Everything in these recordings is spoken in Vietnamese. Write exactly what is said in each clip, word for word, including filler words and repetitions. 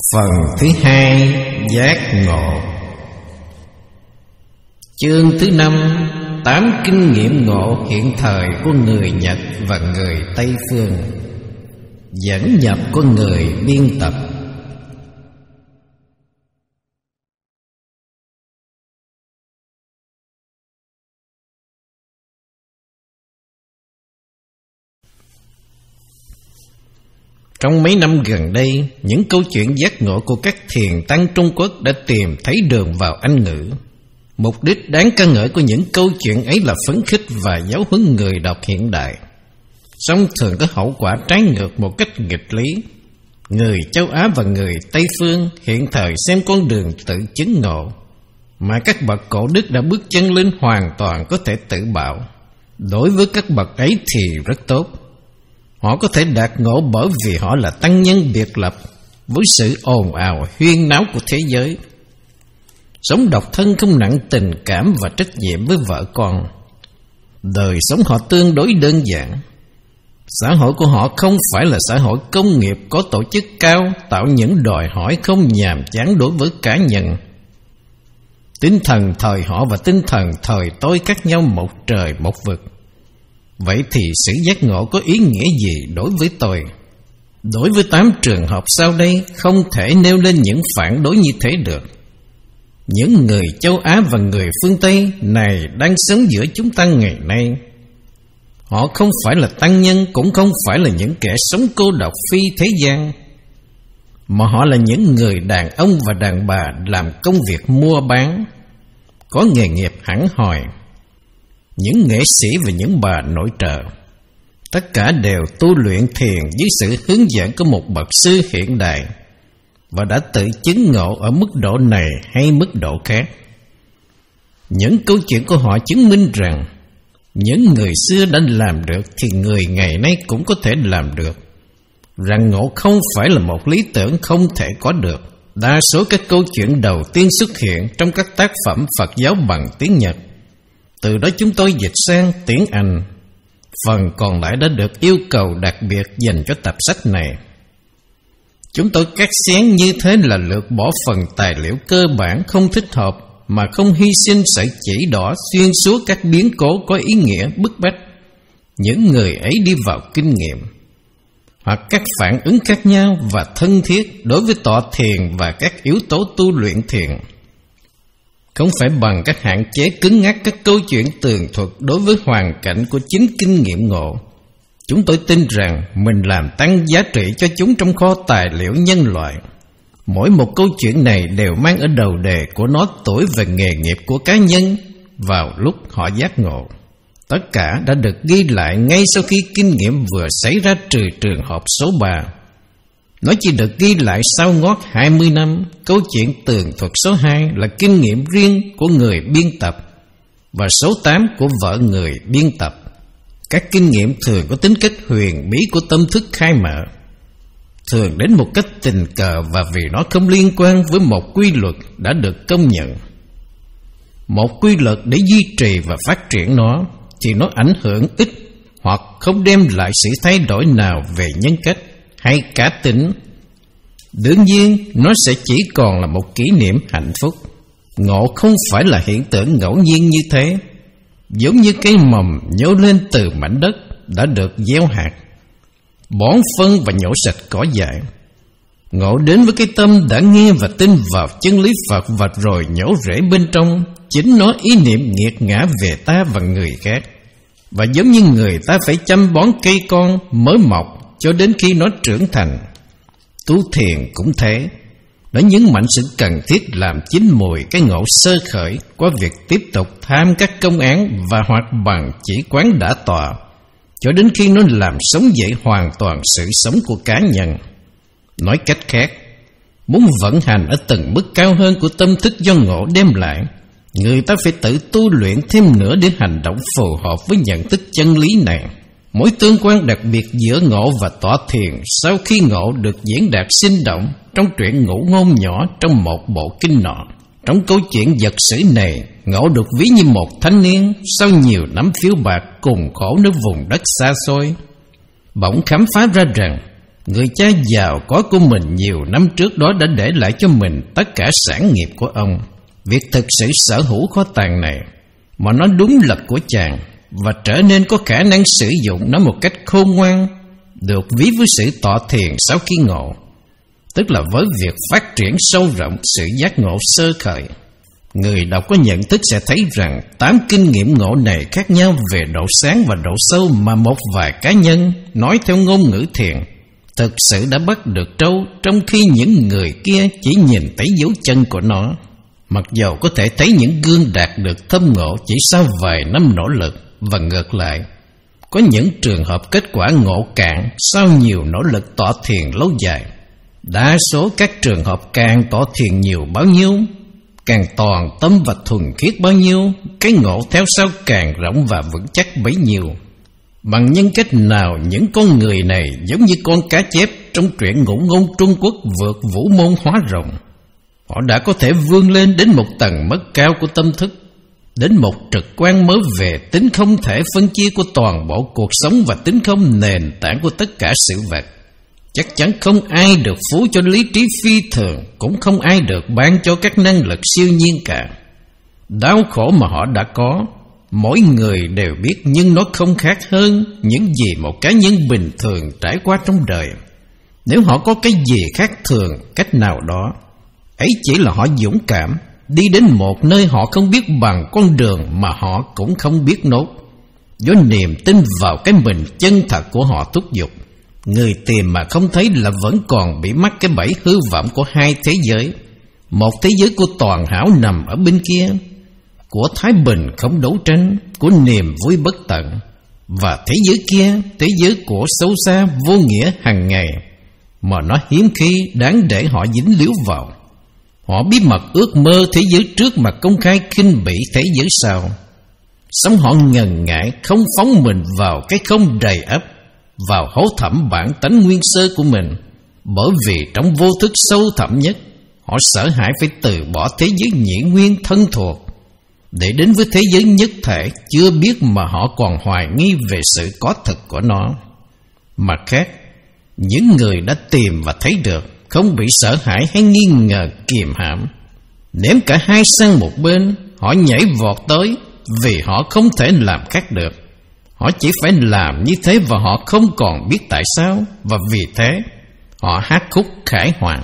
Phần thứ hai, giác ngộ. Chương thứ năm, tám kinh nghiệm ngộ hiện thời của người Nhật và người Tây phương, dẫn nhập của người biên tập. Trong mấy năm gần đây, những câu chuyện giác ngộ của các thiền tăng Trung Quốc đã tìm thấy đường vào Anh ngữ. Mục đích đáng ca ngợi của những câu chuyện ấy là phấn khích và giáo huấn người đọc hiện đại, song thường có hậu quả trái ngược một cách nghịch lý. Người châu Á và người Tây phương hiện thời xem con đường tự chứng ngộ mà các bậc cổ đức đã bước chân lên hoàn toàn có thể tự bảo. Đối với các bậc ấy thì rất tốt. Họ có thể đạt ngộ bởi vì họ là tăng nhân biệt lập với sự ồn ào huyên náo của thế giới. Sống độc thân không nặng tình cảm và trách nhiệm với vợ con. Đời sống họ tương đối đơn giản. Xã hội của họ không phải là xã hội công nghiệp có tổ chức cao, tạo những đòi hỏi không nhàm chán đối với cá nhân. Tinh thần thời họ và tinh thần thời tôi khác nhau một trời một vực. Vậy thì sự giác ngộ có ý nghĩa gì đối với tôi? Đối với tám trường hợp sau đây, không thể nêu lên những phản đối như thế được. Những người châu Á và người phương Tây này đang sống giữa chúng ta ngày nay. Họ không phải là tăng nhân, cũng không phải là những kẻ sống cô độc phi thế gian, mà họ là những người đàn ông và đàn bà làm công việc mua bán, có nghề nghiệp hẳn hoi, những nghệ sĩ và những bà nội trợ. Tất cả đều tu luyện thiền dưới sự hướng dẫn của một bậc sư hiện đại và đã tự chứng ngộ ở mức độ này hay mức độ khác. Những câu chuyện của họ chứng minh rằng những người xưa đã làm được thì người ngày nay cũng có thể làm được, rằng ngộ không phải là một lý tưởng không thể có được. Đa số các câu chuyện đầu tiên xuất hiện trong các tác phẩm Phật giáo bằng tiếng Nhật. Từ đó chúng tôi dịch sang tiếng Anh. Phần còn lại đã được yêu cầu đặc biệt dành cho tập sách này. Chúng tôi cắt xén như thế là lược bỏ phần tài liệu cơ bản không thích hợp, mà không hy sinh sợi chỉ đỏ xuyên suốt các biến cố có ý nghĩa bức bách những người ấy đi vào kinh nghiệm, hoặc các phản ứng khác nhau và thân thiết đối với tọa thiền và các yếu tố tu luyện thiền. Không phải bằng các hạn chế cứng ngắc các câu chuyện tường thuật đối với hoàn cảnh của chính kinh nghiệm ngộ. Chúng tôi tin rằng mình làm tăng giá trị cho chúng trong kho tài liệu nhân loại. Mỗi một câu chuyện này đều mang ở đầu đề của nó tuổi và nghề nghiệp của cá nhân vào lúc họ giác ngộ. Tất cả đã được ghi lại ngay sau khi kinh nghiệm vừa xảy ra, trừ trường hợp số ba. Nó chỉ được ghi lại sau ngót hai mươi năm. Câu chuyện tường thuật số hai là kinh nghiệm riêng của người biên tập, và số tám của vợ người biên tập. Các kinh nghiệm thường có tính cách huyền bí của tâm thức khai mở, thường đến một cách tình cờ và vì nó không liên quan với một quy luật đã được công nhận. Một quy luật để duy trì và phát triển nó thì nó ảnh hưởng ít hoặc không đem lại sự thay đổi nào về nhân cách hay cá tính. Đương nhiên, nó sẽ chỉ còn là một kỷ niệm hạnh phúc. Ngộ không phải là hiện tượng ngẫu nhiên như thế, giống như cây mầm nhô lên từ mảnh đất đã được gieo hạt, bón phân và nhổ sạch cỏ dại. Ngộ đến với cái tâm đã nghe và tin vào chân lý Phật và rồi nhổ rễ bên trong chính nó ý niệm nghiệt ngã về ta và người khác. Và giống như người ta phải chăm bón cây con mới mọc cho đến khi nó trưởng thành, tu thiền cũng thế. Nó nhấn mạnh sự cần thiết làm chín mùi cái ngộ sơ khởi qua việc tiếp tục tham các công án và hoạt bằng chỉ quán đã tọa, cho đến khi nó làm sống dậy hoàn toàn sự sống của cá nhân. Nói cách khác, muốn vận hành ở tầng mức cao hơn của tâm thức do ngộ đem lại, người ta phải tự tu luyện thêm nữa để hành động phù hợp với nhận thức chân lý này. Mối tương quan đặc biệt giữa ngộ và tọa thiền sau khi ngộ được diễn đạt sinh động trong truyện Ngụ Ngôn nhỏ trong một bộ kinh nọ. Trong câu chuyện vật sử này, ngộ được ví như một thanh niên sau nhiều năm phiếu bạc cùng khổ nơi vùng đất xa xôi, bỗng khám phá ra rằng Người cha giàu có của mình nhiều năm trước đó đã để lại cho mình tất cả sản nghiệp của ông. Việc thực sự sở hữu kho tàng này, mà nó đúng là của chàng, và trở nên có khả năng sử dụng nó một cách khôn ngoan, được ví với sự tọa thiền sau khi ngộ, tức là với việc phát triển sâu rộng sự giác ngộ sơ khởi. Người đọc có nhận thức sẽ thấy rằng tám kinh nghiệm ngộ này khác nhau về độ sáng và độ sâu mà một vài cá nhân nói theo ngôn ngữ thiền thực sự đã bắt được trâu, trong khi những người kia chỉ nhìn thấy dấu chân của nó. Mặc dầu có thể thấy những gương đạt được thâm ngộ chỉ sau vài năm nỗ lực, và ngược lại, có những trường hợp kết quả ngộ cạn sau nhiều nỗ lực tọa thiền lâu dài. Đa số các trường hợp càng tọa thiền nhiều bao nhiêu, càng toàn tâm và thuần khiết bao nhiêu, cái ngộ theo sau càng rộng và vững chắc bấy nhiêu. Bằng nhân cách nào những con người này giống như con cá chép trong truyện ngụ ngôn Trung Quốc vượt vũ môn hóa rồng. Họ đã có thể vươn lên đến một tầng mức cao của tâm thức, đến một trực quan mới về tính không thể phân chia của toàn bộ cuộc sống và tính không nền tảng của tất cả sự vật. Chắc chắn không ai được phú cho lý trí phi thường, cũng không ai được ban cho các năng lực siêu nhiên cả. Đau khổ mà họ đã có, mỗi người đều biết, nhưng nó không khác hơn những gì một cá nhân bình thường trải qua trong đời. Nếu họ có cái gì khác thường cách nào đó, ấy chỉ là họ dũng cảm đi đến một nơi họ không biết bằng con đường mà họ cũng không biết nốt, do niềm tin vào cái mình chân thật của họ thúc giục. Người tìm mà không thấy là vẫn còn bị mắc cái bẫy hư vọng của hai thế giới. Một thế giới của toàn hảo nằm ở bên kia, của thái bình không đấu tranh, của niềm vui bất tận, và thế giới kia, thế giới của xấu xa vô nghĩa hàng ngày, mà nó hiếm khi đáng để họ dính líu vào. Họ bí mật ước mơ thế giới trước mà công khai khinh bỉ thế giới sau. Sống họ ngần ngại không phóng mình vào cái không đầy ắp, vào hố thẳm bản tánh nguyên sơ của mình, bởi vì trong vô thức sâu thẳm nhất, họ sợ hãi phải từ bỏ thế giới nhị nguyên thân thuộc để đến với thế giới nhất thể chưa biết, mà họ còn hoài nghi về sự có thực của nó. Mặt khác, những người đã tìm và thấy được không bị sợ hãi hay nghi ngờ kiềm hãm, ném cả hai sang một bên, họ nhảy vọt tới vì họ không thể làm khác được. Họ chỉ phải làm như thế và họ không còn biết tại sao, và vì thế họ hát khúc khải hoàn.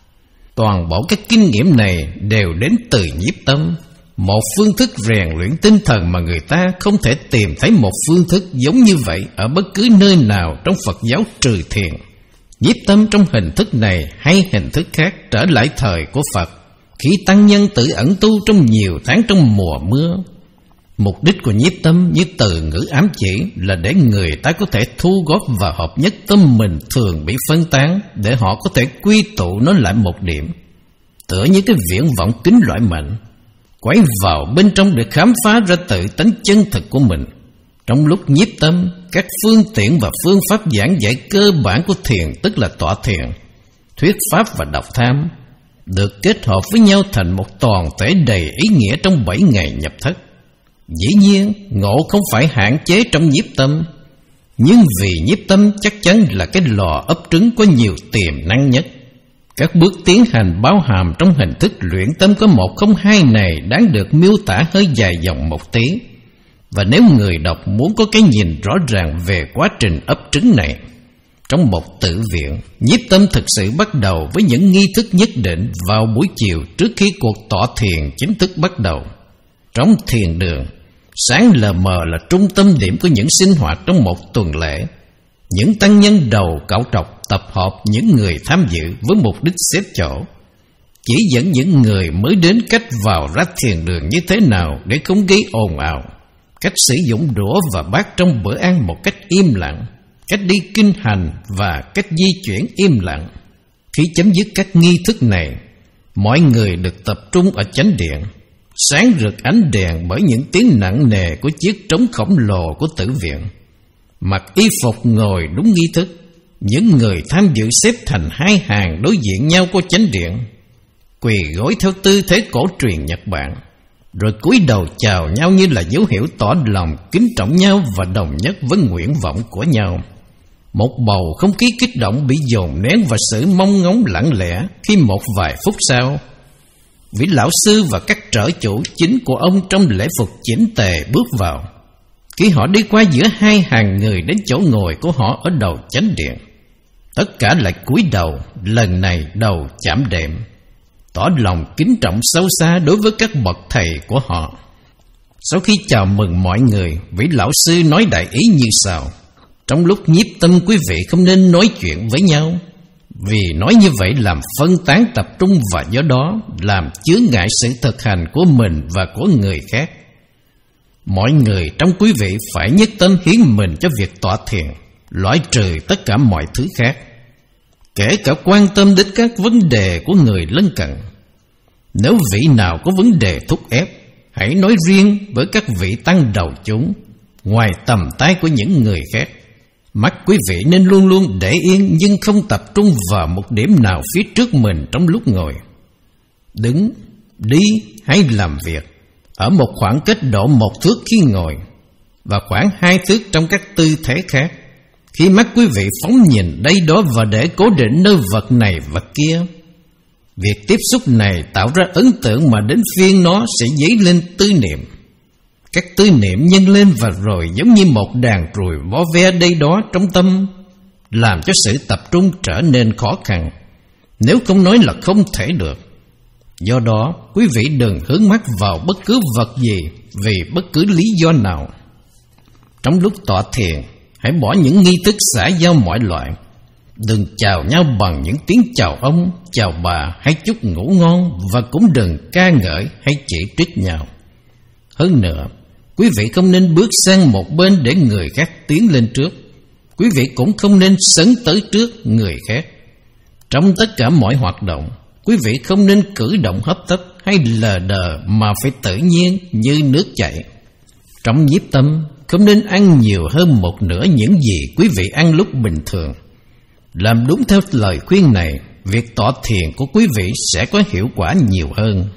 Toàn bộ các kinh nghiệm này đều đến từ nhiếp tâm, một phương thức rèn luyện tinh thần mà người ta không thể tìm thấy một phương thức giống như vậy ở bất cứ nơi nào trong Phật giáo trừ thiền. Nhiếp tâm trong hình thức này hay hình thức khác trở lại thời của Phật, khi tăng nhân tự ẩn tu trong nhiều tháng trong mùa mưa. Mục đích của nhiếp tâm như từ ngữ ám chỉ là để người ta có thể thu góp và hợp nhất tâm mình thường bị phân tán, để họ có thể quy tụ nó lại một điểm, tựa như cái viễn vọng kính loại mạnh, quay vào bên trong để khám phá ra tự tánh chân thực của mình. Trong lúc nhiếp tâm, các phương tiện và phương pháp giảng dạy cơ bản của thiền, tức là tọa thiền, thuyết pháp và đọc tham, được kết hợp với nhau thành một toàn thể đầy ý nghĩa trong bảy ngày nhập thất. Dĩ nhiên, ngộ không phải hạn chế trong nhiếp tâm, nhưng vì nhiếp tâm chắc chắn là cái lò ấp trứng có nhiều tiềm năng nhất. Các bước tiến hành bao hàm trong hình thức luyện tâm có một không hai này đáng được miêu tả hơi dài dòng một tí. Và nếu người đọc muốn có cái nhìn rõ ràng về quá trình ấp trứng này, trong một tự viện, nhiếp tâm thực sự bắt đầu với những nghi thức nhất định vào buổi chiều trước khi cuộc tọa thiền chính thức bắt đầu. Trong thiền đường, sáng lờ mờ là trung tâm điểm của những sinh hoạt trong một tuần lễ. Những tăng nhân đầu cạo trọc tập hợp những người tham dự với mục đích xếp chỗ, chỉ dẫn những người mới đến cách vào ra thiền đường như thế nào để không gây ồn ào, cách sử dụng đũa và bát trong bữa ăn một cách im lặng, cách đi kinh hành và cách di chuyển im lặng. Khi chấm dứt các nghi thức này, mọi người được tập trung ở chánh điện, sáng rực ánh đèn bởi những tiếng nặng nề của chiếc trống khổng lồ của tử viện. Mặc y phục ngồi đúng nghi thức, những người tham dự xếp thành hai hàng đối diện nhau của chánh điện, quỳ gối theo tư thế cổ truyền Nhật Bản, rồi cúi đầu chào nhau như là dấu hiệu tỏ lòng kính trọng nhau và đồng nhất với nguyện vọng của nhau. Một bầu không khí kích động bị dồn nén và sự mong ngóng lặng lẽ. Khi một vài phút sau, vị lão sư và các trợ chủ chính của ông trong lễ phục chỉnh tề bước vào. Khi họ đi qua giữa hai hàng người đến chỗ ngồi của họ ở đầu chánh điện, tất cả lại cúi đầu, lần này đầu chạm đệm, tỏ lòng kính trọng sâu xa đối với các bậc thầy của họ. Sau khi chào mừng mọi người, vị lão sư nói đại ý như sau: trong lúc nhiếp tâm, quý vị không nên nói chuyện với nhau, vì nói như vậy làm phân tán tập trung và do đó làm chướng ngại sự thực hành của mình và của người khác. Mọi người trong quý vị phải nhất tâm hiến mình cho việc tọa thiền, loại trừ tất cả mọi thứ khác, kể cả quan tâm đến các vấn đề của người lân cận. Nếu vị nào có vấn đề thúc ép, hãy nói riêng với các vị tăng đầu chúng, ngoài tầm tay của những người khác. Mắt quý vị nên luôn luôn để yên, nhưng không tập trung vào một điểm nào phía trước mình trong lúc ngồi, đứng, đi hay làm việc, ở một khoảng cách độ một thước khi ngồi và khoảng hai thước trong các tư thế khác. Khi mắt quý vị phóng nhìn đây đó và để cố định nơi vật này vật kia, việc tiếp xúc này tạo ra ấn tượng mà đến phiên nó sẽ dấy lên tư niệm. Các tư niệm nhân lên và rồi giống như một đàn ruồi vo ve đây đó trong tâm, làm cho sự tập trung trở nên khó khăn, nếu không nói là không thể được. Do đó, quý vị đừng hướng mắt vào bất cứ vật gì vì bất cứ lý do nào. Trong lúc tọa thiền, hãy bỏ những nghi thức xã giao mọi loại. Đừng chào nhau bằng những tiếng chào ông, chào bà hay chúc ngủ ngon, và cũng đừng ca ngợi hay chỉ trích nhau. Hơn nữa, quý vị không nên bước sang một bên để người khác tiến lên trước. Quý vị cũng không nên sấn tới trước người khác. Trong tất cả mọi hoạt động, quý vị không nên cử động hấp tấp hay lờ đờ, mà phải tự nhiên như nước chảy. Trong nhiếp tâm, không nên ăn nhiều hơn một nửa những gì quý vị ăn lúc bình thường. Làm đúng theo lời khuyên này, việc tọa thiền của quý vị sẽ có hiệu quả nhiều hơn.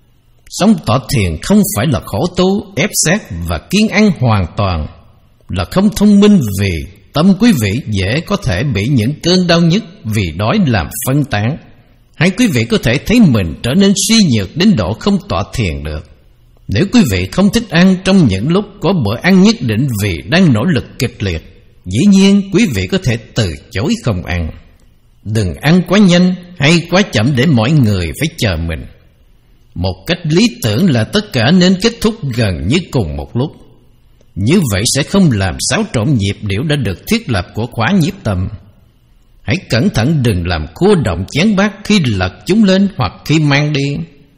Sống tọa thiền không phải là khổ tu, ép sát và kiêng ăn hoàn toàn, là không thông minh, vì tâm quý vị dễ có thể bị những cơn đau nhức vì đói làm phân tán, hay quý vị có thể thấy mình trở nên suy nhược đến độ không tọa thiền được. Nếu quý vị không thích ăn trong những lúc có bữa ăn nhất định vì đang nỗ lực kịch liệt, dĩ nhiên quý vị có thể từ chối không ăn. Đừng ăn quá nhanh hay quá chậm để mọi người phải chờ mình. Một cách lý tưởng là tất cả nên kết thúc gần như cùng một lúc. Như vậy sẽ không làm xáo trộn nhịp điệu đã được thiết lập của khóa nhiếp tâm. Hãy cẩn thận đừng làm khua động chén bát khi lật chúng lên hoặc khi mang đi.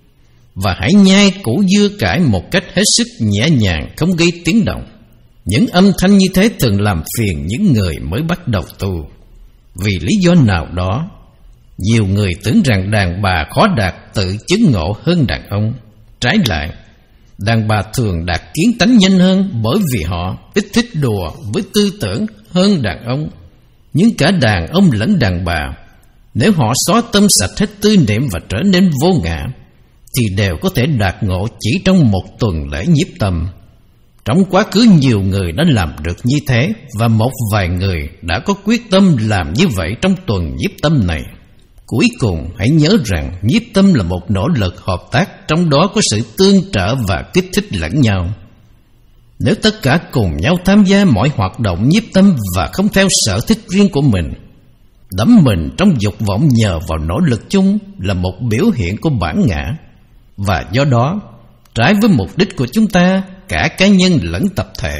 Và hãy nhai củ dưa cải một cách hết sức nhẹ nhàng, không gây tiếng động. Những âm thanh như thế thường làm phiền những người mới bắt đầu tu. Vì lý do nào đó, nhiều người tưởng rằng đàn bà khó đạt tự chứng ngộ hơn đàn ông. Trái lại, đàn bà thường đạt kiến tánh nhanh hơn, bởi vì họ ít thích đùa với tư tưởng hơn đàn ông. Nhưng cả đàn ông lẫn đàn bà, nếu họ xóa tâm sạch hết tư niệm và trở nên vô ngã, thì đều có thể đạt ngộ chỉ trong một tuần lễ nhiếp tâm. Trong quá khứ nhiều người đã làm được như thế, và một vài người đã có quyết tâm làm như vậy trong tuần nhiếp tâm này. Cuối cùng hãy nhớ rằng nhiếp tâm là một nỗ lực hợp tác, trong đó có sự tương trợ và kích thích lẫn nhau. Nếu tất cả cùng nhau tham gia mọi hoạt động nhiếp tâm và không theo sở thích riêng của mình, đắm mình trong dục vọng nhờ vào nỗ lực chung, là một biểu hiện của bản ngã, và do đó trái với mục đích của chúng ta, cả cá nhân lẫn tập thể.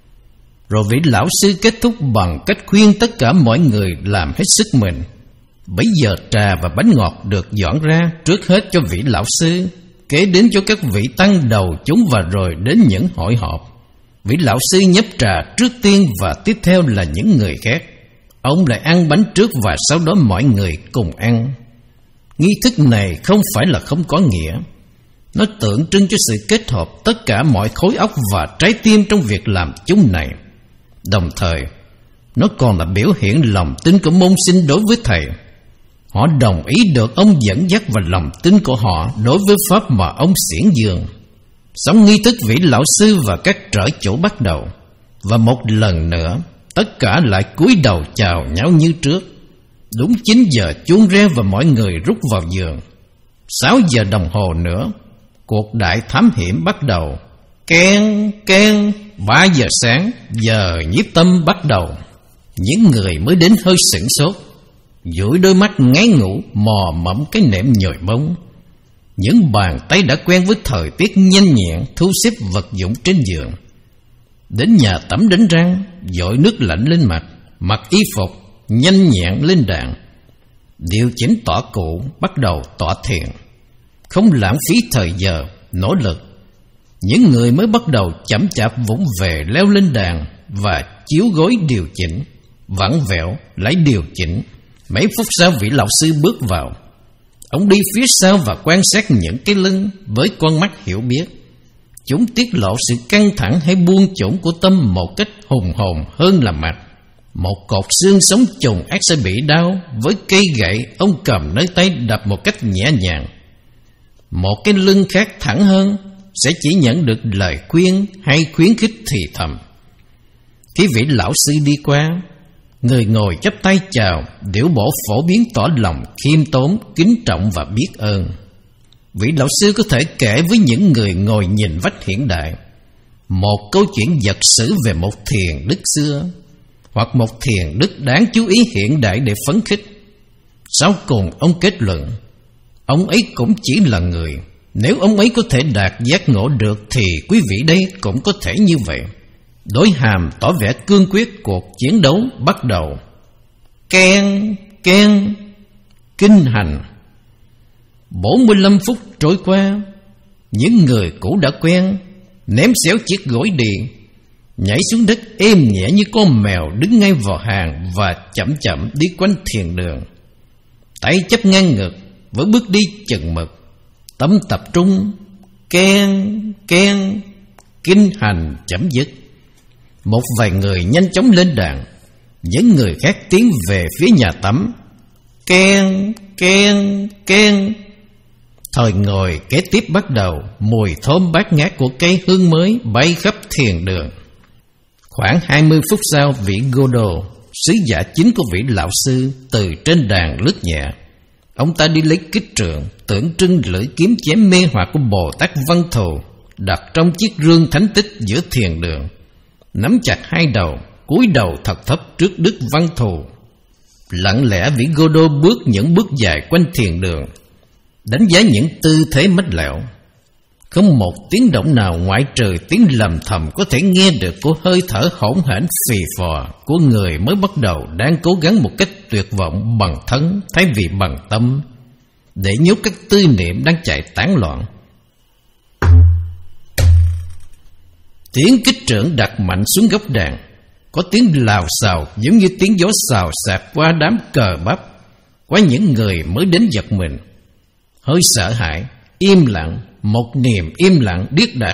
Rồi vị lão sư kết thúc bằng cách khuyên tất cả mọi người làm hết sức mình. Bấy giờ trà và bánh ngọt được dọn ra, trước hết cho vị lão sư, kế đến cho các vị tăng đầu chúng, và rồi đến những hội họp. Vị lão sư nhấp trà trước tiên và tiếp theo là những người khác. Ông lại ăn bánh trước và sau đó mọi người cùng ăn. Nghi thức này không phải là không có nghĩa. Nó tượng trưng cho sự kết hợp tất cả mọi khối óc và trái tim trong việc làm chung này. Đồng thời, nó còn là biểu hiện lòng tin của môn sinh đối với thầy. Họ đồng ý được ông dẫn dắt và lòng tin của họ đối với pháp mà ông xiển dương. Xong nghi thức, vị lão sư và các trợ chủ bắt đầu. Và một lần nữa, tất cả lại cúi đầu chào nhau như trước. Đúng chín giờ chuông reo và mọi người rút vào giường. Sáu giờ đồng hồ nữa, cuộc đại thám hiểm bắt đầu. Keng, keng, ba giờ sáng, giờ nhiếp tâm bắt đầu. Những người mới đến hơi sửng sốt, dụi đôi mắt ngáy ngủ, mò mẫm cái nệm nhồi bông. Những bàn tay đã quen với thời tiết nhanh nhẹn thu xếp vật dụng trên giường. Đến nhà tắm đánh răng, dội nước lạnh lên mặt, mặc y phục, nhanh nhẹn lên đàn. Điều chỉnh tọa cụ, bắt đầu tọa thiền. Không lãng phí thời giờ, nỗ lực. Những người mới bắt đầu chậm chạp vụng về leo lên đàn và chiếu gối điều chỉnh, vặn vẹo lại điều chỉnh. Mấy phút sau vị lão sư bước vào. Ông đi phía sau và quan sát những cái lưng với con mắt hiểu biết. Chúng tiết lộ sự căng thẳng hay buông chủng của tâm một cách hùng hồn hơn là mặt. Một cột xương sống trùng ác sẽ bị đau, với cây gậy ông cầm nơi tay đập một cách nhẹ nhàng. Một cái lưng khác thẳng hơn sẽ chỉ nhận được lời khuyên hay khuyến khích thì thầm. Khi vị lão sư đi qua, người ngồi chắp tay chào, điệu bộ phổ biến tỏ lòng khiêm tốn, kính trọng và biết ơn. Vị lão sư có thể kể với những người ngồi nhìn vách hiện đại một câu chuyện vật sử về một thiền đức xưa, hoặc một thiền đức đáng chú ý hiện đại để phấn khích. Sau cùng ông kết luận, ông ấy cũng chỉ là người. Nếu ông ấy có thể đạt giác ngộ được thì quý vị đây cũng có thể như vậy. Đối hàm tỏ vẻ cương quyết, cuộc chiến đấu bắt đầu. Keng, keng, kinh hành. Bốn mươi lăm phút trôi qua. Những người cũ đã quen ném xéo chiếc gối đi, nhảy xuống đất êm nhẹ như con mèo đứng ngay vào hàng và chậm chậm đi quanh thiền đường. Tay chấp ngang ngực với bước đi chừng mực, tâm tập trung. Keng, keng, kinh hành chấm dứt. Một vài người nhanh chóng lên đàn, những người khác tiến về phía nhà tắm. Keng, keng, keng. Thời ngồi kế tiếp bắt đầu. Mùi thơm bát ngát của cây hương mới bay khắp thiền đường. Khoảng hai mươi phút sau, vị Godot, sứ giả chính của vị lão sư, từ trên đàn lướt nhẹ. Ông ta đi lấy kích trượng, tượng trưng lưỡi kiếm chém mê hoặc của Bồ Tát Văn Thù, đặt trong chiếc rương thánh tích giữa thiền đường. Nắm chặt hai đầu, cúi đầu thật thấp trước Đức Văn Thù. Lặng lẽ vị Godot bước những bước dài quanh thiền đường, đánh giá những tư thế mách lẹo. Không một tiếng động nào ngoại trừ tiếng lầm thầm có thể nghe được của hơi thở hỗn hển phì phò của người mới bắt đầu đang cố gắng một cách tuyệt vọng bằng thân thay vì bằng tâm để nhốt các tư niệm đang chạy tán loạn. Tiếng kích trưởng đặt mạnh xuống góc đàn, có tiếng lào xào giống như tiếng gió xào xạc qua đám cờ bắp. Có những người mới đến giật mình, hơi sợ hãi, im lặng, một niềm im lặng điếc đạc.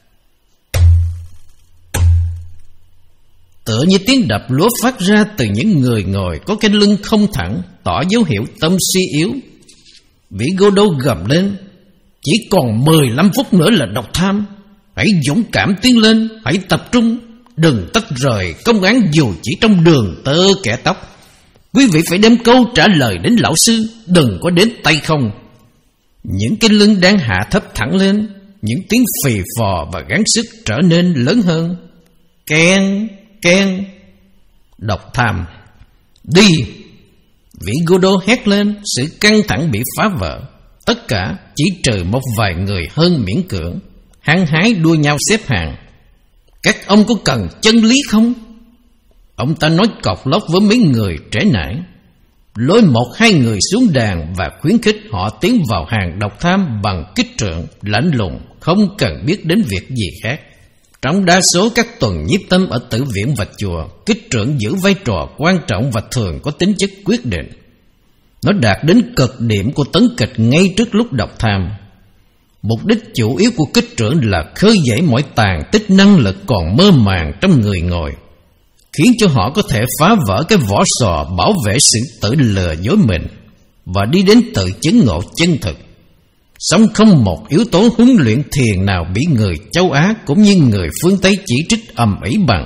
Tựa như tiếng đập lúa phát ra từ những người ngồi có cái lưng không thẳng, tỏ dấu hiệu tâm suy yếu. Vị Godot gầm lên, chỉ còn mười lăm phút nữa là độc tham. Hãy dũng cảm tiến lên, hãy tập trung, đừng tách rời công án dù chỉ trong đường tơ kẻ tóc. Quý vị phải đem câu trả lời đến lão sư, đừng có đến tay không. Những cái lưng đang hạ thấp thẳng lên, những tiếng phì phò và gắng sức trở nên lớn hơn. Keng, keng. Độc tham. Đi. Vị Godot hét lên, sự căng thẳng bị phá vỡ. Tất cả chỉ trừ một vài người hơn miễn cưỡng, hăng hái đua nhau xếp hàng. Các ông có cần chân lý không? Ông ta nói cọc lóc với mấy người trễ nải, lôi một hai người xuống đàn và khuyến khích họ tiến vào hàng độc tham bằng kích trượng, lạnh lùng, không cần biết đến việc gì khác. Trong đa số các tuần nhiếp tâm ở tử viện và chùa, kích trượng giữ vai trò quan trọng và thường có tính chất quyết định. Nó đạt đến cực điểm của tấn kịch ngay trước lúc độc tham. Mục đích chủ yếu của kích trượng là khơi dậy mọi tàn tích năng lực còn mơ màng trong người ngồi, khiến cho họ có thể phá vỡ cái vỏ sò bảo vệ sự tự lừa dối mình và đi đến tự chứng ngộ chân thực. Song không một yếu tố huấn luyện thiền nào bị người châu Á cũng như người phương Tây chỉ trích ầm ĩ bằng.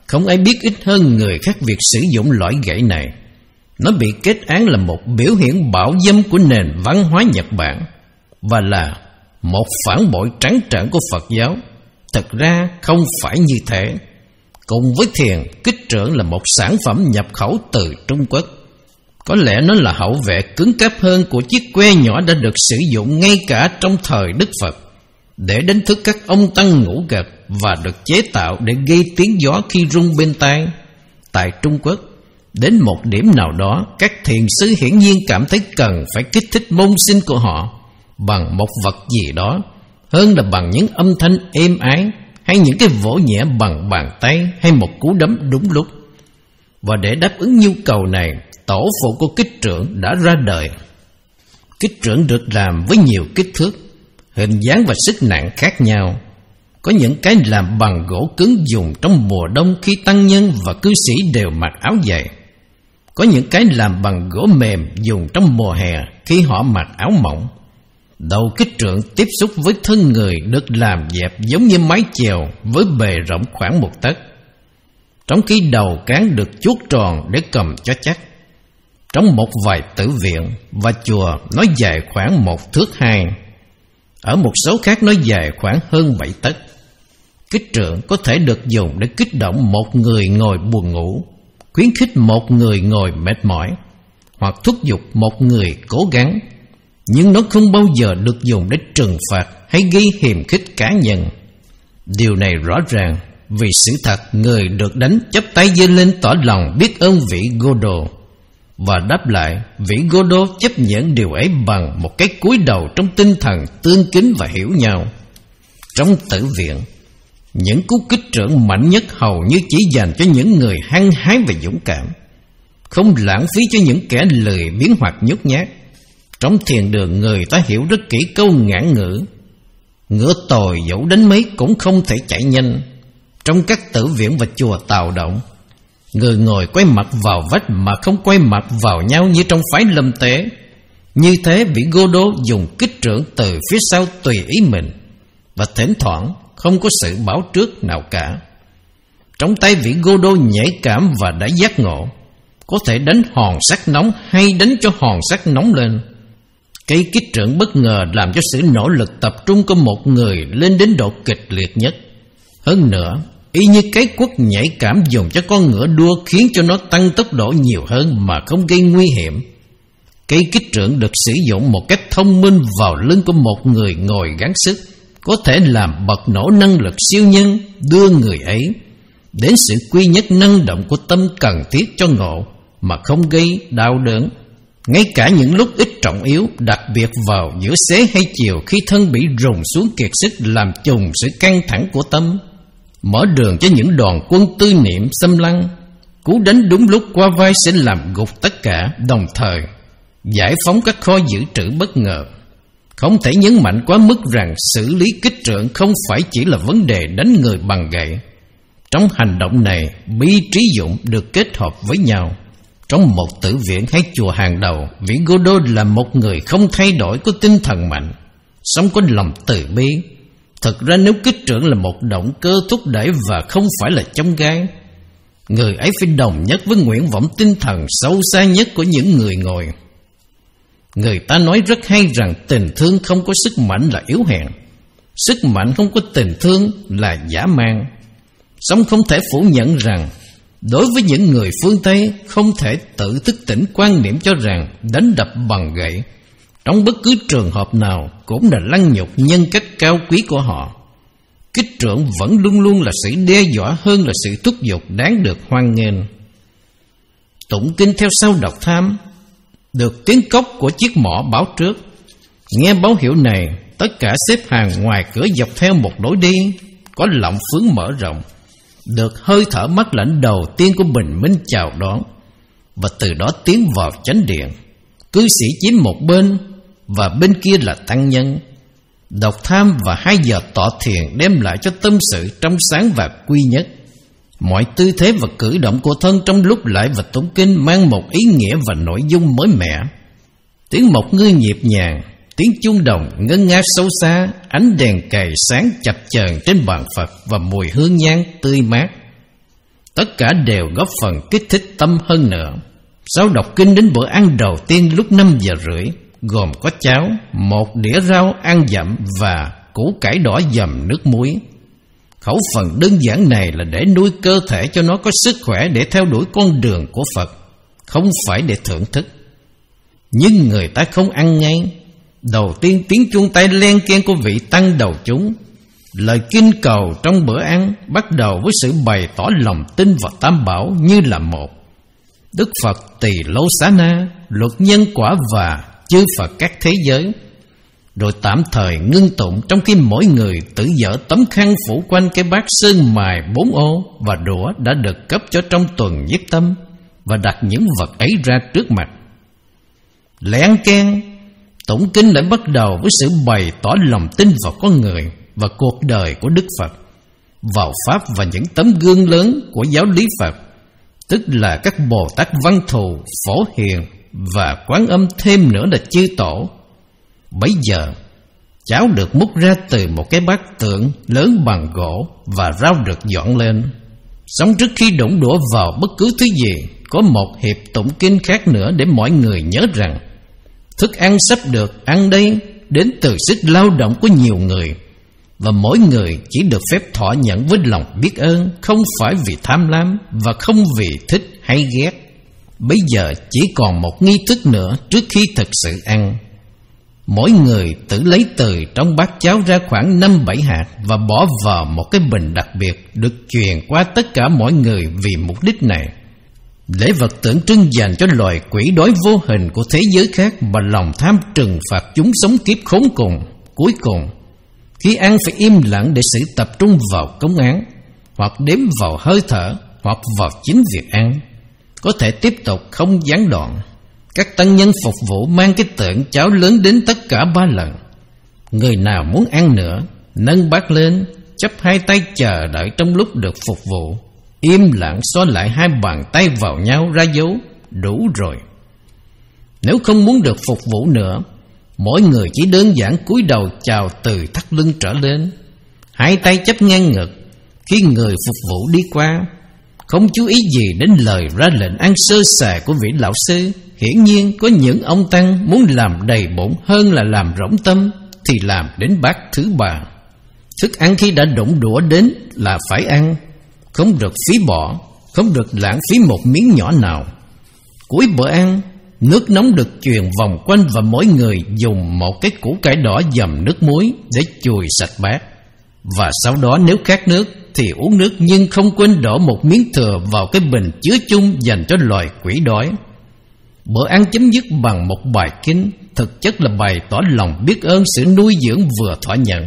Không ai biết ít hơn người khác việc sử dụng loại gậy này. Nó bị kết án là một biểu hiện bạo dâm của nền văn hóa Nhật Bản và là một phản bội trắng trợn của Phật giáo. Thực ra không phải như thế. Cùng với thiền, kích trượng là một sản phẩm nhập khẩu từ Trung Quốc. Có lẽ nó là hậu vệ cứng cáp hơn của chiếc que nhỏ đã được sử dụng ngay cả trong thời Đức Phật để đánh thức các ông tăng ngủ gật và được chế tạo để gây tiếng gió khi rung bên tai. Tại Trung Quốc, đến một điểm nào đó, các thiền sư hiển nhiên cảm thấy cần phải kích thích môn sinh của họ bằng một vật gì đó hơn là bằng những âm thanh êm ái hay những cái vỗ nhẹ bằng bàn tay hay một cú đấm đúng lúc. Và để đáp ứng nhu cầu này, tổ phụ của kích trượng đã ra đời. Kích trượng được làm với nhiều kích thước, hình dáng và sức nặng khác nhau. Có những cái làm bằng gỗ cứng dùng trong mùa đông khi tăng nhân và cư sĩ đều mặc áo dày. Có những cái làm bằng gỗ mềm dùng trong mùa hè khi họ mặc áo mỏng. Đầu kích trượng tiếp xúc với thân người được làm dẹp giống như mái chèo với bề rộng khoảng một tấc, trong khi đầu cán được chuốt tròn để cầm cho chắc. Trong một vài tử viện và chùa, nó dài khoảng một thước hai. Ở một số khác nó dài khoảng hơn bảy tấc. Kích trượng có thể được dùng để kích động một người ngồi buồn ngủ, khuyến khích một người ngồi mệt mỏi, hoặc thúc giục một người cố gắng. Nhưng nó không bao giờ được dùng để trừng phạt hay gây hiềm khích cá nhân. Điều này rõ ràng vì sự thật người được đánh chắp tay giơ lên tỏ lòng biết ơn vị Godo, và đáp lại vị Godo chấp nhận điều ấy bằng một cái cúi đầu trong tinh thần tương kính và hiểu nhau. Trong tử viện, những cú kích trượng mạnh nhất hầu như chỉ dành cho những người hăng hái và dũng cảm, không lãng phí cho những kẻ lười biếng hoặc nhút nhát. Trong thiền đường, người ta hiểu rất kỹ câu ngạn ngữ: ngựa tồi dẫu đánh mấy cũng không thể chạy nhanh. Trong các tử viện và chùa Tào Động, người ngồi quay mặt vào vách mà không quay mặt vào nhau như trong phái Lâm Tế. Như thế, vị Godo dùng kích trượng từ phía sau tùy ý mình, và thỉnh thoảng không có sự báo trước nào cả. Trong tay vị Godo nhạy cảm và đã giác ngộ, có thể đánh hòn sắt nóng hay đánh cho hòn sắt nóng lên. Cây kích trượng bất ngờ làm cho sự nỗ lực tập trung của một người lên đến độ kịch liệt nhất. Hơn nữa, y như cái quất nhạy cảm dùng cho con ngựa đua khiến cho nó tăng tốc độ nhiều hơn mà không gây nguy hiểm. Cây kích trượng được sử dụng một cách thông minh vào lưng của một người ngồi gắng sức, có thể làm bật nổ năng lực siêu nhân, đưa người ấy đến sự quy nhất năng động của tâm cần thiết cho ngộ mà không gây đau đớn. Ngay cả những lúc ít trọng yếu, đặc biệt vào giữa xế hay chiều khi thân bị rùng xuống kiệt sức, làm chùng sự căng thẳng của tâm, mở đường cho những đoàn quân tư niệm xâm lăng. Cú đánh đúng lúc qua vai sẽ làm gục tất cả, đồng thời giải phóng các kho dự trữ bất ngờ. Không thể nhấn mạnh quá mức rằng xử lý kích trượng không phải chỉ là vấn đề đánh người bằng gậy. Trong hành động này, bi trí dụng được kết hợp với nhau. Trong một tử viện hay chùa hàng đầu, vị Godo là một người không thay đổi, có tinh thần mạnh, song có lòng từ bi. Thực ra nếu kích trượng là một động cơ thúc đẩy và không phải là chông gai, người ấy phải đồng nhất với nguyện vọng tinh thần sâu xa nhất của những người ngồi. Người ta nói rất hay rằng tình thương không có sức mạnh là yếu hèn, sức mạnh không có tình thương là dã man. Song không thể phủ nhận rằng đối với những người phương Tây không thể tự thức tỉnh quan niệm cho rằng đánh đập bằng gậy trong bất cứ trường hợp nào cũng là lăng nhục nhân cách cao quý của họ. Kích trượng vẫn luôn luôn là sự đe dọa hơn là sự thúc giục đáng được hoan nghênh. Tụng kinh theo sau đọc tham, được tiếng cốc của chiếc mõ báo trước. Nghe báo hiệu này, tất cả xếp hàng ngoài cửa dọc theo một lối đi có lọng phướng mở rộng, được hơi thở mát lạnh đầu tiên của bình minh chào đón, và từ đó tiến vào chánh điện. Cư sĩ chiếm một bên và bên kia là tăng nhân. Đọc tham và hai giờ tọa thiền đem lại cho tâm sự trong sáng và quy nhất. Mọi tư thế và cử động của thân trong lúc lại và tụng kinh mang một ý nghĩa và nội dung mới mẻ. Tiếng mộc ngư nhịp nhàng, tiếng chuông đồng ngân nga sâu xa, ánh đèn cày sáng chập chờn trên bàn Phật và mùi hương nhang tươi mát. tất cả đều góp phần kích thích tâm hơn nữa. Sau đọc kinh đến bữa ăn đầu tiên lúc năm giờ rưỡi, gồm có cháo, một đĩa rau ăn dặm và củ cải đỏ dầm nước muối. Khẩu phần đơn giản này là để nuôi cơ thể cho nó có sức khỏe để theo đuổi con đường của Phật, không phải để thưởng thức. Nhưng người ta không ăn ngay. Đầu tiên tiếng chuông tay len keng của vị tăng đầu chúng. Lời kinh cầu trong bữa ăn bắt đầu với sự bày tỏ lòng tin vào Tam Bảo như là một. Đức Phật Tỳ Lô Xá Na, luật nhân quả và chư Phật các thế giới. Rồi tạm thời ngưng tụng trong khi mỗi người tự dỡ tấm khăn phủ quanh cái bát sơn mài bốn ô và đũa đã được cấp cho trong tuần nhiếp tâm, và đặt những vật ấy ra trước mặt. Lén keng, tụng kinh lại bắt đầu với sự bày tỏ lòng tin vào con người và cuộc đời của Đức Phật, vào Pháp và những tấm gương lớn của giáo lý Phật, tức là các Bồ Tát Văn Thù, Phổ Hiền và Quán Âm, thêm nữa là chư tổ. Bấy giờ cháo được múc ra từ một cái bát tượng lớn bằng gỗ và rau được dọn lên. Xong trước khi đụng đũa vào bất cứ thứ gì, có một hiệp tụng kinh khác nữa để mọi người nhớ rằng thức ăn sắp được ăn đây đến từ sức lao động của nhiều người, và mỗi người chỉ được phép thọ nhận với lòng biết ơn, không phải vì tham lam và không vì thích hay ghét. Bây giờ chỉ còn một nghi thức nữa trước khi thực sự ăn. Mỗi người tự lấy từ trong bát cháo ra khoảng năm bảy hạt và bỏ vào một cái bình đặc biệt được truyền qua tất cả mọi người vì mục đích này. Lễ vật tượng trưng dành cho loài quỷ đói vô hình của thế giới khác và lòng tham trừng phạt chúng sống kiếp khốn cùng. Cuối cùng, khi ăn phải im lặng để sự tập trung vào công án, hoặc đếm vào hơi thở, hoặc vào chính việc ăn. Có thể tiếp tục không gián đoạn. Các tăng nhân phục vụ mang cái tượng cháo lớn đến tất cả ba lần. Người nào muốn ăn nữa, nâng bát lên, chắp hai tay chờ đợi trong lúc được phục vụ, im lặng xoa lại hai bàn tay vào nhau ra dấu, đủ rồi. Nếu không muốn được phục vụ nữa, mỗi người chỉ đơn giản cúi đầu chào từ thắt lưng trở lên, hai tay chắp ngang ngực khi người phục vụ đi qua, không chú ý gì đến lời ra lệnh ăn sơ sài của vị lão sư. Hiển nhiên có những ông tăng muốn làm đầy bụng hơn là làm rỗng tâm, thì làm đến bát thứ ba. Thức ăn khi đã đụng đũa đến là phải ăn, không được phí bỏ, không được lãng phí một miếng nhỏ nào. Cuối bữa ăn, nước nóng được truyền vòng quanh và mỗi người dùng một cái củ cải đỏ dầm nước muối để chùi sạch bát. Và sau đó nếu khát nước thì uống nước, nhưng không quên đổ một miếng thừa vào cái bình chứa chung dành cho loài quỷ đói. Bữa ăn chấm dứt bằng một bài kinh, thực chất là bày tỏ lòng biết ơn sự nuôi dưỡng vừa thỏa nhận,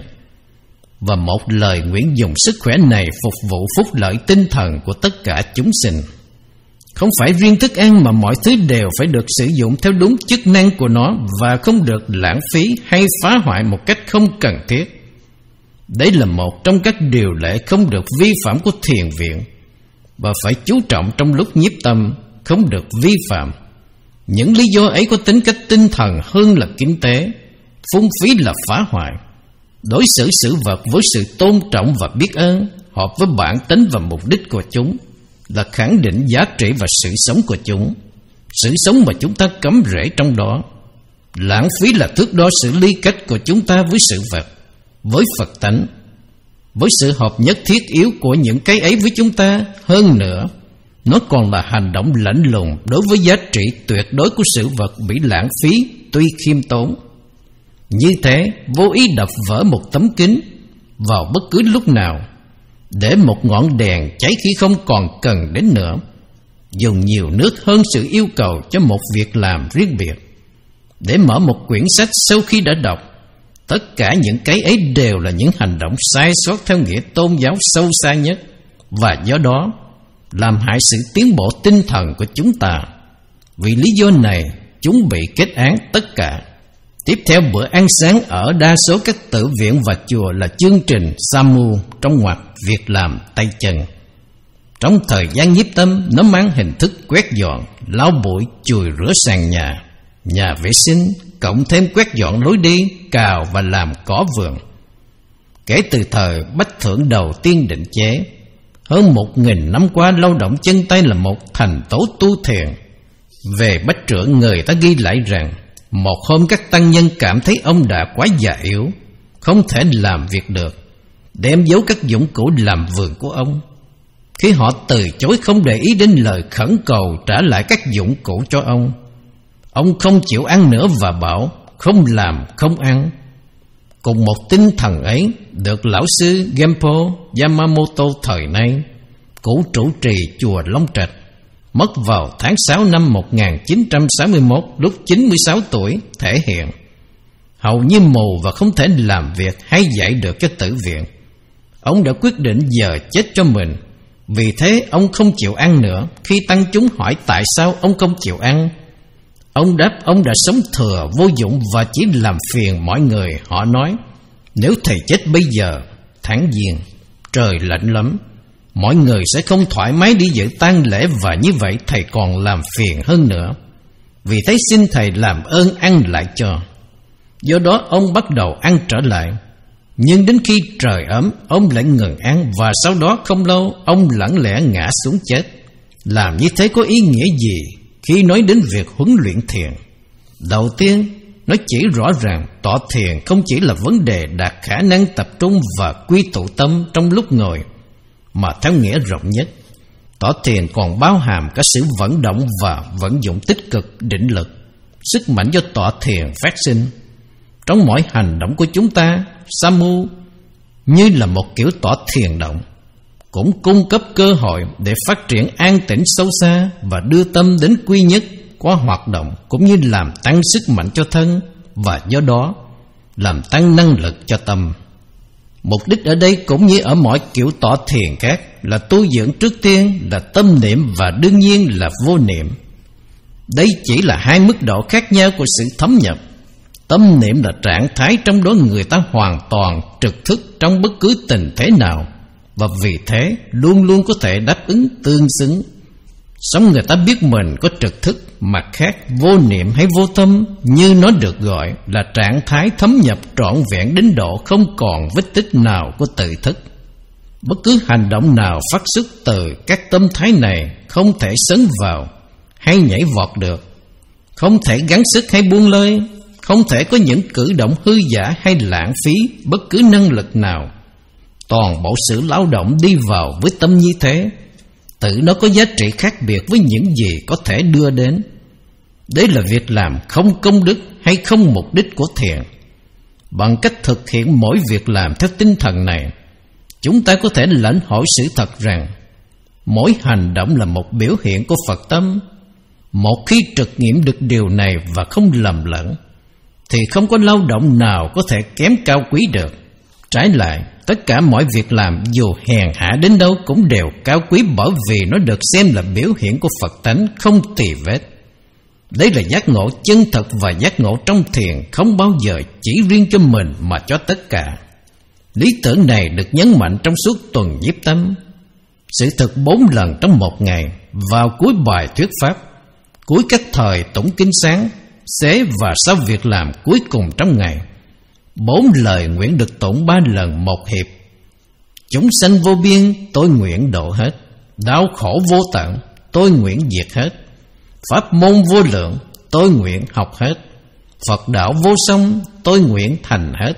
và một lời nguyện dùng sức khỏe này phục vụ phúc lợi tinh thần của tất cả chúng sinh. Không phải riêng thức ăn mà mọi thứ đều phải được sử dụng theo đúng chức năng của nó và không được lãng phí hay phá hoại một cách không cần thiết. Đấy là một trong các điều lệ không được vi phạm của thiền viện, và phải chú trọng trong lúc nhiếp tâm, không được vi phạm. Những lý do ấy có tính cách tinh thần hơn là kinh tế. Phung phí là phá hoại. Đối xử sự vật với sự tôn trọng và biết ơn, hợp với bản tính và mục đích của chúng, là khẳng định giá trị và sự sống của chúng, sự sống mà chúng ta cắm rễ trong đó. Lãng phí là thước đo sự ly cách của chúng ta với sự vật, với Phật tánh, với sự hợp nhất thiết yếu của những cái ấy với chúng ta. Hơn nữa, nó còn là hành động lạnh lùng đối với giá trị tuyệt đối của sự vật bị lãng phí tuy khiêm tốn. Như thế, vô ý đập vỡ một tấm kính vào bất cứ lúc nào, để một ngọn đèn cháy khi không còn cần đến nữa, dùng nhiều nước hơn sự yêu cầu cho một việc làm riêng biệt, để mở một quyển sách sau khi đã đọc. Tất cả những cái ấy đều là những hành động sai sót theo nghĩa tôn giáo sâu xa nhất, và do đó làm hại sự tiến bộ tinh thần của chúng ta. Vì lý do này, chúng bị kết án tất cả. Tiếp theo bữa ăn sáng ở đa số các tự viện và chùa là chương trình Samu, trong ngoặc việc làm tay chân. Trong thời gian nhiếp tâm, nó mang hình thức quét dọn, lau bụi, chùi rửa sàn nhà, nhà vệ sinh, cộng thêm quét dọn lối đi, cào và làm cỏ vườn. Kể từ thời Bách Thượng đầu tiên định chế, Hơn một nghìn năm qua, lao động chân tay là một thành tố tu thiền. Về Bách Trưởng, người ta ghi lại rằng một hôm các tăng nhân cảm thấy ông đã quá già yếu, không thể làm việc được, đem giấu các dụng cụ làm vườn của ông. Khi họ từ chối không để ý đến lời khẩn cầu trả lại các dụng cụ cho ông, ông không chịu ăn nữa và bảo không làm không ăn. Cùng một tinh thần ấy được lão sư Genpo Yamamoto thời nay, cũ trụ trì chùa Long Trạch, mất vào tháng sáu năm một nghìn chín trăm sáu mươi mốt lúc chín mươi sáu tuổi, thể hiện. Hầu như mù và không thể làm việc hay dạy được cho tử viện, ông đã quyết định giờ chết cho mình. Vì thế ông không chịu ăn nữa. Khi tăng chúng hỏi tại sao ông không chịu ăn, ông đáp ông đã sống thừa vô dụng và chỉ làm phiền mọi người. Họ nói nếu thầy chết bây giờ, tháng giêng, trời lạnh lắm, mọi người sẽ không thoải mái đi dự tang lễ, và như vậy thầy còn làm phiền hơn nữa. Vì thế xin thầy làm ơn ăn lại cho. Do đó ông bắt đầu ăn trở lại. Nhưng đến khi trời ấm, ông lại ngừng ăn, và sau đó không lâu ông lặng lẽ ngã xuống chết. Làm như thế có ý nghĩa gì khi nói đến việc huấn luyện thiền? Đầu tiên, nó chỉ rõ ràng tọa thiền không chỉ là vấn đề đạt khả năng tập trung và quy tụ tâm trong lúc ngồi, mà theo nghĩa rộng nhất, tọa thiền còn bao hàm cả sự vận động và vận dụng tích cực định lực. Sức mạnh do tọa thiền phát sinh trong mọi hành động của chúng ta. Samu như là một kiểu tọa thiền động, cũng cung cấp cơ hội để phát triển an tĩnh sâu xa và đưa tâm đến quy nhất qua hoạt động, cũng như làm tăng sức mạnh cho thân và do đó làm tăng năng lực cho tâm. Mục đích ở đây cũng như ở mọi kiểu tọa thiền khác là tu dưỡng trước tiên là tâm niệm và đương nhiên là vô niệm. Đây chỉ là hai mức độ khác nhau của sự thấm nhập. Tâm niệm là trạng thái trong đó người ta hoàn toàn trực thức trong bất cứ tình thế nào, và vì thế luôn luôn có thể đáp ứng tương xứng. Song người ta biết mình có trực thức, mặt khác vô niệm hay vô tâm, như nó được gọi, là trạng thái thấm nhập trọn vẹn đến độ không còn vết tích nào của tự thức. Bất cứ hành động nào phát xuất từ các tâm thái này không thể sấn vào hay nhảy vọt được, không thể gắng sức hay buông lơi, không thể có những cử động hư giả hay lãng phí bất cứ năng lực nào. Toàn bộ sự lao động đi vào với tâm như thế, tự nó có giá trị khác biệt với những gì có thể đưa đến. Đấy là việc làm không công đức hay không mục đích của thiền. Bằng cách thực hiện mỗi việc làm theo tinh thần này, chúng ta có thể lãnh hội sự thật rằng mỗi hành động là một biểu hiện của Phật tâm. Một khi trực nghiệm được điều này và không lầm lẫn, thì không có lao động nào có thể kém cao quý được. Trái lại, tất cả mọi việc làm dù hèn hạ đến đâu cũng đều cao quý, bởi vì nó được xem là biểu hiện của Phật tánh không tì vết. Đây là giác ngộ chân thật, và giác ngộ trong thiền không bao giờ chỉ riêng cho mình mà cho tất cả. Lý tưởng này được nhấn mạnh trong suốt tuần nhiếp tâm. Sự thực bốn lần trong một ngày, vào cuối bài thuyết pháp, cuối các thời tụng kinh sáng, xế và sau việc làm cuối cùng trong ngày. Bốn lời nguyện được tụng ba lần một hiệp. Chúng sanh vô biên, tôi nguyện độ hết. Đau khổ vô tận, tôi nguyện diệt hết. Pháp môn vô lượng, tôi nguyện học hết. Phật đạo vô song, tôi nguyện thành hết.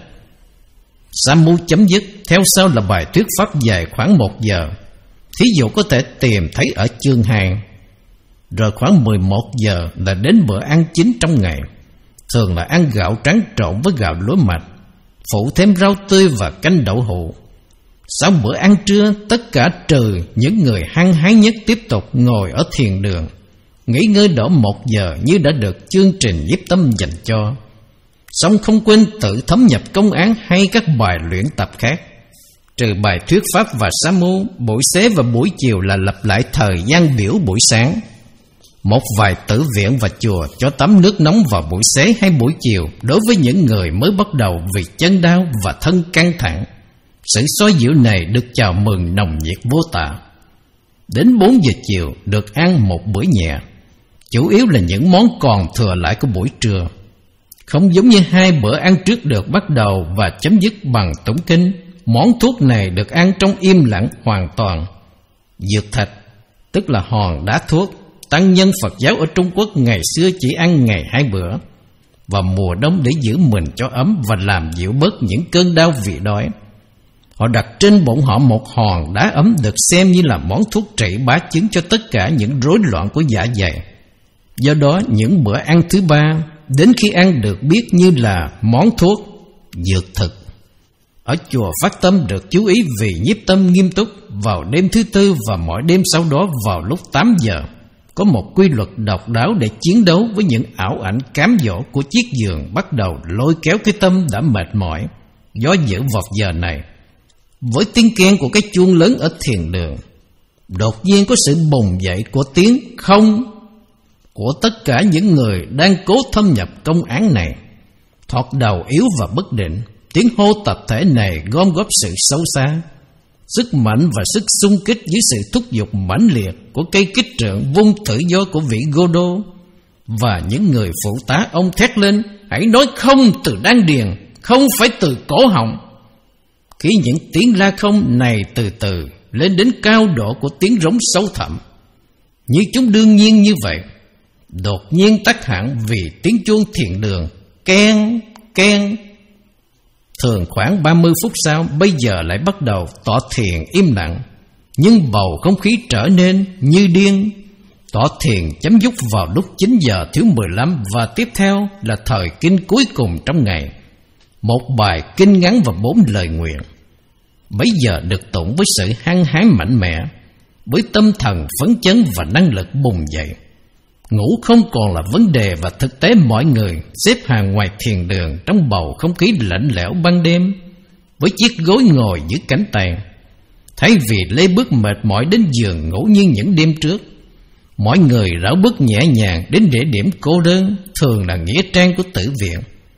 Samu chấm dứt. Theo sau là bài thuyết pháp dài khoảng một giờ. Thí dụ có thể tìm thấy ở chương hai. Rồi khoảng mười một giờ là đến bữa ăn chính trong ngày. Thường là ăn gạo trắng trộn với gạo lúa mạch, phụ thêm rau tươi và canh đậu hũ. Sau bữa ăn trưa, tất cả trừ những người hăng hái nhất tiếp tục ngồi ở thiền đường, nghỉ ngơi đổ một giờ như đã được chương trình nhiếp tâm dành cho. Song không quên tự thấm nhập công án hay các bài luyện tập khác. Trừ bài thuyết pháp và Samu, buổi xế và buổi chiều là lặp lại thời gian biểu buổi sáng. Một vài tử viện và chùa cho tắm nước nóng vào buổi xế hay buổi chiều đối với những người mới bắt đầu vì chân đau và thân căng thẳng. Sự soi dịu này được chào mừng nồng nhiệt vô tả. Đến bốn giờ chiều được ăn một bữa nhẹ, chủ yếu là những món còn thừa lại của buổi trưa. Không giống như hai bữa ăn trước được bắt đầu và chấm dứt bằng tụng kinh, món thuốc này được ăn trong im lặng hoàn toàn, Dược thạch, tức là hòn đá thuốc, tăng nhân Phật giáo ở Trung Quốc ngày xưa chỉ ăn ngày hai bữa, vào mùa đông để giữ mình cho ấm và làm dịu bớt những cơn đau vì đói. Họ đặt trên bụng họ một hòn đá ấm được xem như là món thuốc trị bá chứng cho tất cả những rối loạn của dạ dày. Do đó những bữa ăn thứ ba đến khi ăn được biết như là món thuốc dược thực. Ở chùa Phát Tâm được chú ý vì nhiếp tâm nghiêm túc vào đêm thứ tư và mỗi đêm sau đó vào lúc tám giờ. Có một quy luật độc đáo để chiến đấu với những ảo ảnh cám dỗ của chiếc giường bắt đầu lôi kéo cái tâm đã mệt mỏi, gió dữ vào giờ này. Với tiếng keng của cái chuông lớn ở thiền đường, đột nhiên có sự bùng dậy của tiếng không của tất cả những người đang cố thâm nhập công án này. Thoạt đầu yếu và bất định, tiếng hô tập thể này gom góp sự xấu xa, sức mạnh và sức xung kích dưới sự thúc giục mãnh liệt của cây kích trượng vung tự do của vị Godot. Và những người phụ tá ông thét lên: hãy nói không từ đan điền, không phải từ cổ họng. Khi những tiếng la không này từ từ lên đến cao độ của tiếng rống sâu thẳm, như chúng đương nhiên như vậy, đột nhiên tắt hẳn vì tiếng chuông thiền đường keng keng. Thường khoảng ba mươi phút sau, bây giờ lại bắt đầu tọa thiền im lặng, nhưng bầu không khí trở nên như điên. Tọa thiền chấm dứt vào lúc chín giờ thiếu mười lăm và tiếp theo là thời kinh cuối cùng trong ngày, một bài kinh ngắn và bốn lời nguyện. Bấy giờ được tụng với sự hăng hái mạnh mẽ, với tâm thần phấn chấn và năng lực bùng dậy. Ngủ không còn là vấn đề và thực tế mọi người xếp hàng ngoài thiền đường trong bầu không khí lạnh lẽo ban đêm, với chiếc gối ngồi dưới cánh tay. Thay vì lê bước mệt mỏi đến giường ngủ như những đêm trước, mọi người rảo bước nhẹ nhàng đến địa điểm cô đơn, thường là nghĩa trang của tử viện.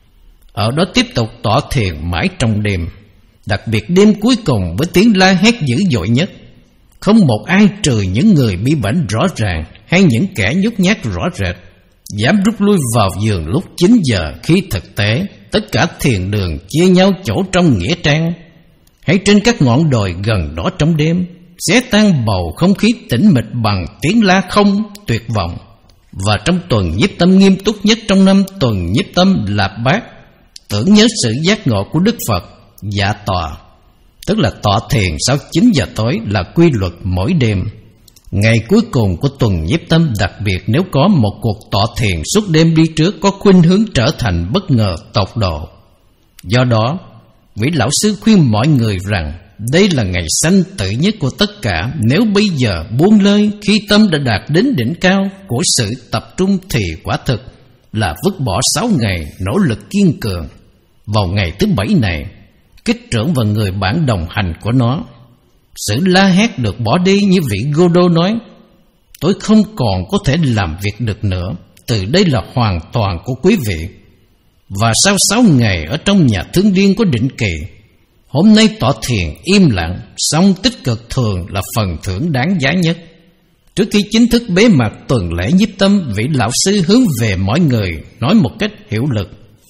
Ở đó tiếp tục tọa thiền mãi trong đêm, đặc biệt đêm cuối cùng với tiếng la hét dữ dội nhất. Không một ai trừ những người bị bệnh rõ ràng hay những kẻ nhút nhát rõ rệt dám rút lui vào giường lúc chín giờ, khi thực tế tất cả thiền đường chia nhau chỗ trong nghĩa trang hay trên các ngọn đồi gần đó trong đêm, xé tan bầu không khí tĩnh mịch bằng tiếng la không tuyệt vọng. Và trong tuần nhiếp tâm nghiêm túc nhất trong năm, tuần nhiếp tâm Lạp Bát, tưởng nhớ sự giác ngộ của Đức Phật, dạ tọa, tức là tọa thiền sau chín giờ tối là quy luật mỗi đêm. Ngày cuối cùng của tuần nhiếp tâm đặc biệt nếu có một cuộc tọa thiền suốt đêm đi trước có khuynh hướng trở thành bất ngờ tột độ. Do đó, vị lão sư khuyên mọi người rằng đây là ngày sanh tử nhất của tất cả. Nếu bây giờ buông lơi khi tâm đã đạt đến đỉnh cao của sự tập trung thì quả thực là vứt bỏ sáu ngày nỗ lực kiên cường. Vào ngày thứ bảy này, kích trưởng và người bạn đồng hành của nó, sự la hét được bỏ đi như vị Godot nói: tôi không còn có thể làm việc được nữa, từ đây là hoàn toàn của quý vị. Và sau sáu ngày ở trong nhà thương điên có định kỳ, hôm nay tọa thiền im lặng, song tích cực thường là phần thưởng đáng giá nhất. Trước khi chính thức bế mạc tuần lễ nhiếp tâm, vị lão sư hướng về mọi người nói một cách hiệu lực: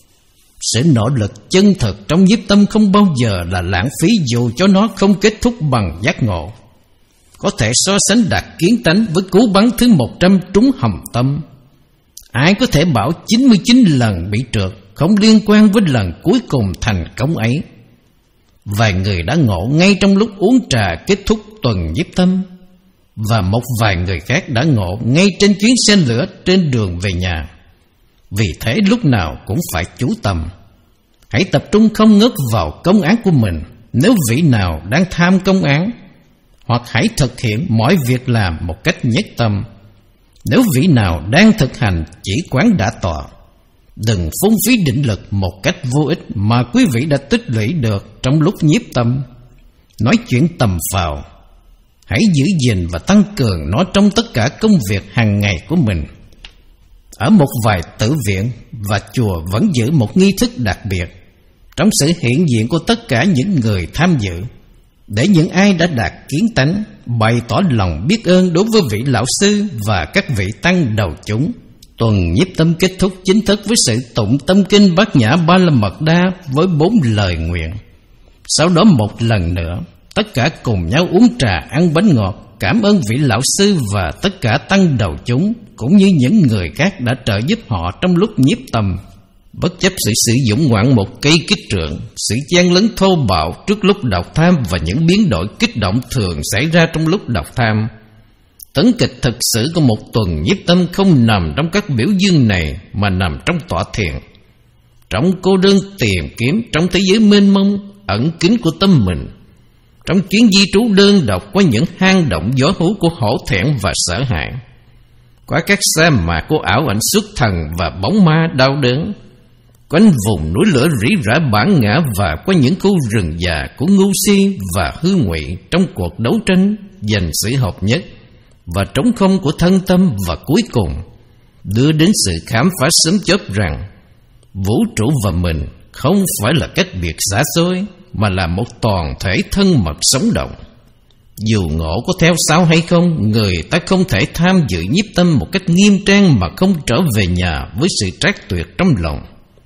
sự nỗ lực chân thực trong nhiếp tâm không bao giờ là lãng phí, dù cho nó không kết thúc bằng giác ngộ. Có thể so sánh đạt kiến tánh với cú bắn thứ một trăm trúng hầm tâm. Ai có thể bảo chín mươi chín lần bị trượt không liên quan với lần cuối cùng thành công ấy? Vài người đã ngộ ngay trong lúc uống trà kết thúc tuần nhiếp tâm, và một vài người khác đã ngộ ngay trên chuyến xe lửa trên đường về nhà. Vì thế lúc nào cũng phải chú tâm, hãy tập trung không ngớt vào công án của mình nếu vị nào đang tham công án, hoặc hãy thực hiện mọi việc làm một cách nhất tâm nếu vị nào đang thực hành chỉ quán đã tọa. Đừng phung phí định lực một cách vô ích mà quý vị đã tích lũy được trong lúc nhiếp tâm. Nói chuyện tầm phào, hãy giữ gìn và tăng cường nó trong tất cả công việc hàng ngày của mình. Ở một vài tử viện và chùa vẫn giữ một nghi thức đặc biệt trong sự hiện diện của tất cả những người tham dự, để những ai đã đạt kiến tánh bày tỏ lòng biết ơn đối với vị lão sư và các vị tăng đầu chúng. Tuần nhiếp tâm kết thúc chính thức với sự tụng tâm kinh Bát Nhã Ba La Mật Đa với bốn lời nguyện. Sau đó một lần nữa, tất cả cùng nhau uống trà, ăn bánh ngọt, cảm ơn vị lão sư và tất cả tăng đầu chúng, cũng như những người khác đã trợ giúp họ trong lúc nhiếp tâm. Bất chấp sự sử dụng ngoạn một cây kích trượng, sự chen lấn thô bạo trước lúc đọc tham và những biến đổi kích động thường xảy ra trong lúc đọc tham, tấn kịch thực sự của một tuần nhiếp tâm không nằm trong các biểu dương này, mà nằm trong tọa thiền, trong cô đơn tìm kiếm trong thế giới mênh mông ẩn kín của tâm mình, trong chuyến di trú đơn độc qua những hang động gió hú của hổ thẹn và sợ hãi, qua các sa mạc của ảo ảnh xuất thần và bóng ma đau đớn, quanh vùng núi lửa rỉ rả bản ngã và qua những khu rừng già của ngu si và hư ngụy trong cuộc đấu tranh giành sự hợp nhất và trống không của thân tâm, và cuối cùng đưa đến sự khám phá sớm chớp rằng vũ trụ và mình không phải là cách biệt xa xôi, mà là một toàn thể thân mật sống động. Dù ngộ có theo sao hay không, người ta không thể tham dự nhiếp tâm một cách nghiêm trang mà không trở về nhà với sự trác tuyệt trong lòng,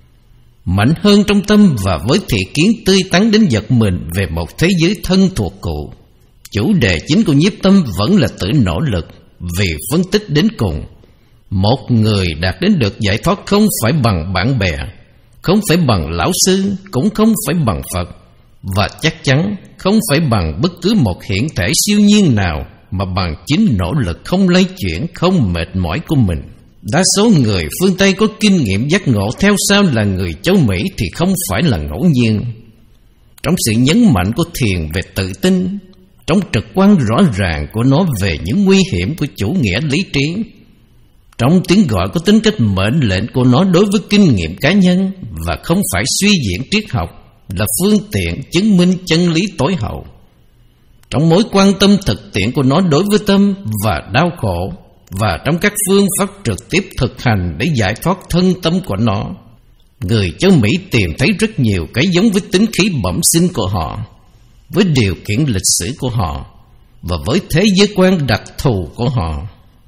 mạnh hơn trong tâm và với thị kiến tươi tắn đến giật mình về một thế giới thân thuộc cụ. Chủ đề chính của nhiếp tâm vẫn là tự nỗ lực, vì phân tích đến cùng, một người đạt đến được giải thoát không phải bằng bạn bè, không phải bằng lão sư, cũng không phải bằng Phật, và chắc chắn không phải bằng bất cứ một hiện thể siêu nhiên nào, mà bằng chính nỗ lực không lay chuyển, không mệt mỏi của mình. Đa số người phương Tây có kinh nghiệm giác ngộ theo sao là người châu Mỹ thì không phải là ngẫu nhiên. Trong sự nhấn mạnh của thiền về tự tin, trong trực quan rõ ràng của nó về những nguy hiểm của chủ nghĩa lý trí, trong tiếng gọi có tính cách mệnh lệnh của nó đối với kinh nghiệm cá nhân, và không phải suy diễn triết học là phương tiện chứng minh chân lý tối hậu, trong mối quan tâm thực tiễn của nó đối với tâm và đau khổ, và trong các phương pháp trực tiếp thực hành để giải thoát thân tâm của nó. Người châu Mỹ tìm thấy rất nhiều cái giống với tính khí bẩm sinh của họ, với điều kiện lịch sử của họ, và với thế giới quan đặc thù của họ.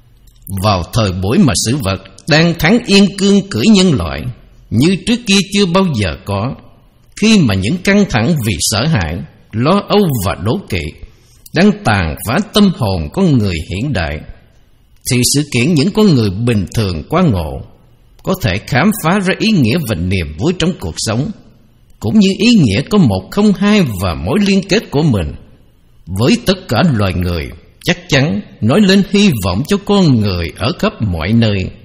Vào thời buổi mà sự vật đang thắng yên cương cưỡi nhân loại như trước kia chưa bao giờ có, khi mà những căng thẳng vì sợ hãi, lo âu và đố kỵ đang tàn phá tâm hồn con người hiện đại, thì sự kiện những con người bình thường quá ngộ có thể khám phá ra ý nghĩa và niềm vui trong cuộc sống, cũng như ý nghĩa có một không hai và mối liên kết của mình với tất cả loài người, chắc chắn nói lên hy vọng cho con người ở khắp mọi nơi.